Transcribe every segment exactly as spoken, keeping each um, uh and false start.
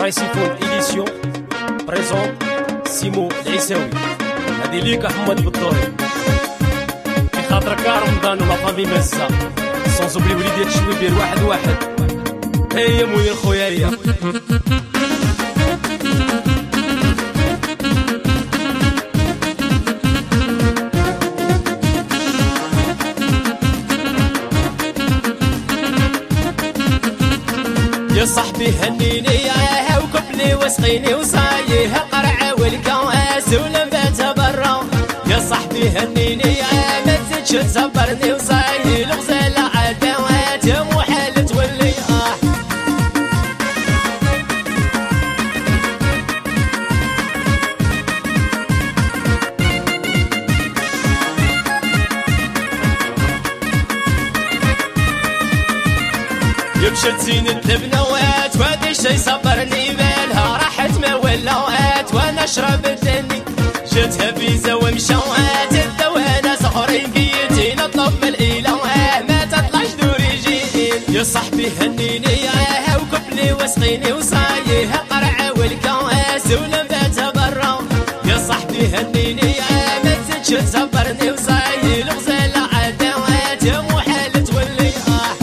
رايسيفون إديسيون بريزون سيمو العيساوي. هادي ليك أحمد بالدوري في خاطرك رمضان ولا فامي مزة سونز اوبلي وليدات الشويبير واحد واحد. هيا مويا خويا هيا يا صاحبي هنيني يا وكبلي وسقيني وصايه قرعه والكواس ولمبات برا. يا صاحبي هنيني يا ما تزيدش تصبرني وصايه الغزاله عداوات محال تولي اه. يمشت زينة البنوات وهادي الشي صبرني بالها راحت ما ولاوات وانا اشرب الدني جاتها فيزا ومشوات الدوانا صغري بيتي نطلب من الإله ما تطلعش دوري جيل. يا صاحبي هنيني يا وكبلي وسقيني وصايه قرعه والكواس ولمبات برا. يا صاحبي هنيني يا ما تزيدش تصبرني وصايه الغزاله عداوات محال تولي اه.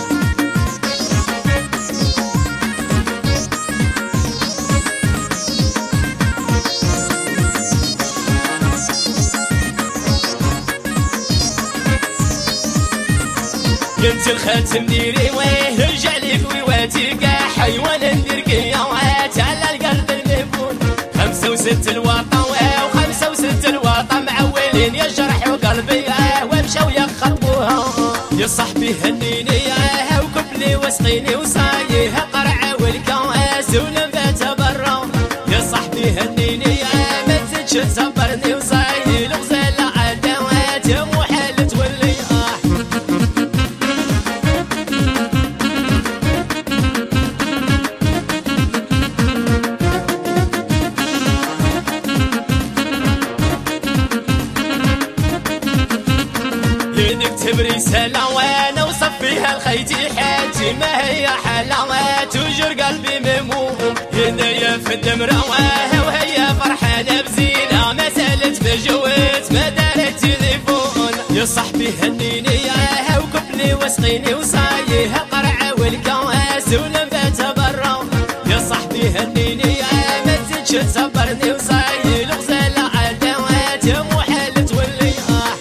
انت الخاتم ديري ويه رجع ليك ويواتي كاع حيوان ندير كيوات على القلب المهبول. خمسة وست الوطن وخمسة وست الوطن معولين يا جرح وقلبي ومشاو يخربوها. يا صاحبي هنيني يا وكبلي وسقيني وصايه قرعه والكواس ولمبات برا. يا صاحبي هنيني يا ما تزيدش تصبرني وصايه الغزاله عداوات محال تولي اه. نكتب رسالة وانا وصفيها لخيتي حياتي ما هي حلاوات وجر قلبي مهموم. هنايا في الدمرواه وهي فرحانة بزينة ما سالت بجوات ما دارت تليفون. يا صاحبي هنيني يا وكبلي وسقيني وصايه قرعة والكواس ولمبات برا. يا صاحبي هنيني يا ما تزيدش تصبرني وصايه الغزالة عداوات محال تولي اه.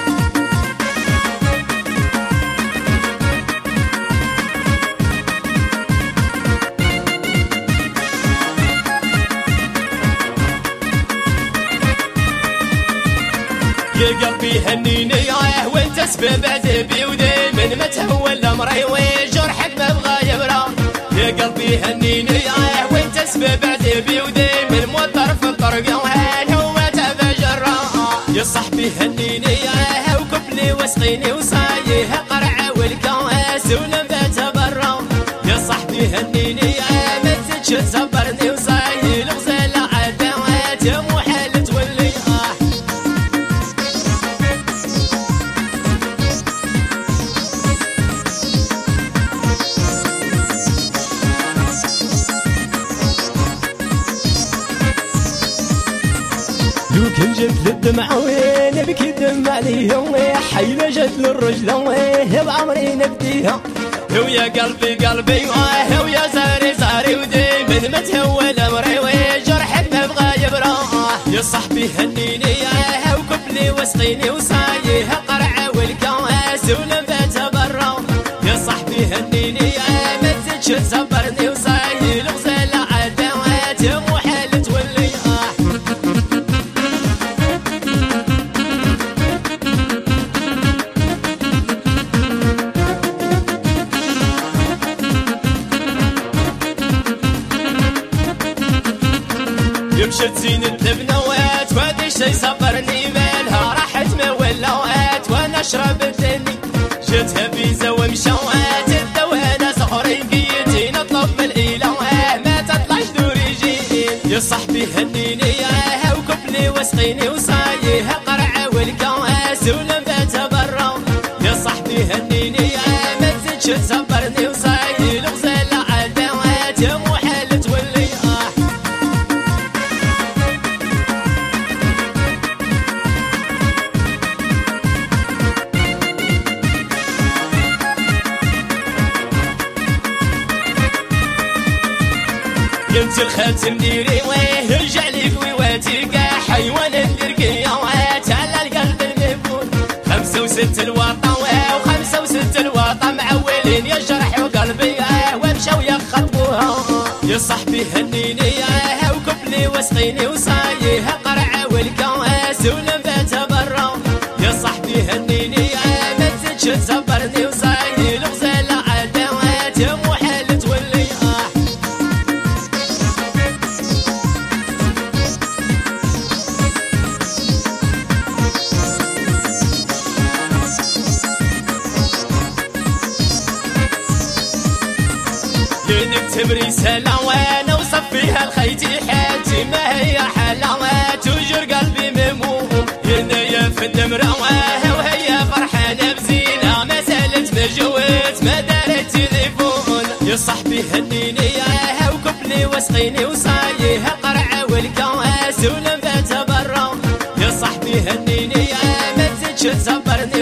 يا قلبي هنيني ياه وانت سبب عذابي ودايما ما تهول امري وجرحك ما بغى يبرى. يا قلبي هنيني ياه وانت سبب عذابي ودايما موتر في الطرق وهان هو تابع جرا. يا صاحبي هنيني ياه وكبلي وسقيني وصايه قرعه والكواس ولمبات برا. يا صاحبي هنيني ياه ما تزيدش تصبرني وصايه الغزاله عداوات محال تولي اه. لو كان جات للدمعة وين بكي دم عليها حيلة جات للرجلة ويه بعمري نبديها. ويا قلبي قلبي ويا زاري زاري ودايما ما تهول امري وجرحك ما بغى يبرى. يا صاحبي هنيني يا وكبلي وسقيني وصايه قرعه والكواس ولمبات برا. يا صاحبي هنيني يا ما تزيدش تصبرني وصايه الغزاله عداوات محال تولي اه. يمشت زينة البنوات وهادي الشي صبرني بالها راحت ما ولاوات وانا اشرب الدني جاتها فيزا ومشوات الدوانا صغري بيتي نطلب من الإله ما تطلعش دوري جيل. يا صاحبي هنيني يا وكبلي وسقيني وصايه قرعه والكواس ولمبات برا. يا صاحبي هنيني يا ما تزيدش تصبرني وصايه الغزاله عداوات محال تولي انت الخاتم ديري ويه رجع ليك ويواتيك حيوان الدرقية على القلب المهبول. خمسة وست الوطن وخمسة وست الوطن معولين يا جرح وقلبي ومشاو يخربوها. يا صاحبي هنيني وكبلي واسقيني وصايها قرعة والكاس ولمباتها برا. يا صاحبي هنيني ما تزيدش تصبرني وصايي الغزالة عدوات يا محال تولي آه. نكتب رسالة وانا وصف فيها الخيتي حالتي ما هي حلاوات وجر قلبي مهموم. هنا يا في النمرة وهي فرحانة بزينة ما زالت مجوت ما دارت تليفون. يا صاحبي هنيني وكبلي واسقيني وصايها قرعة والكاس ولمباتها برا. يا صاحبي هنيني ما تزيدش تصبرني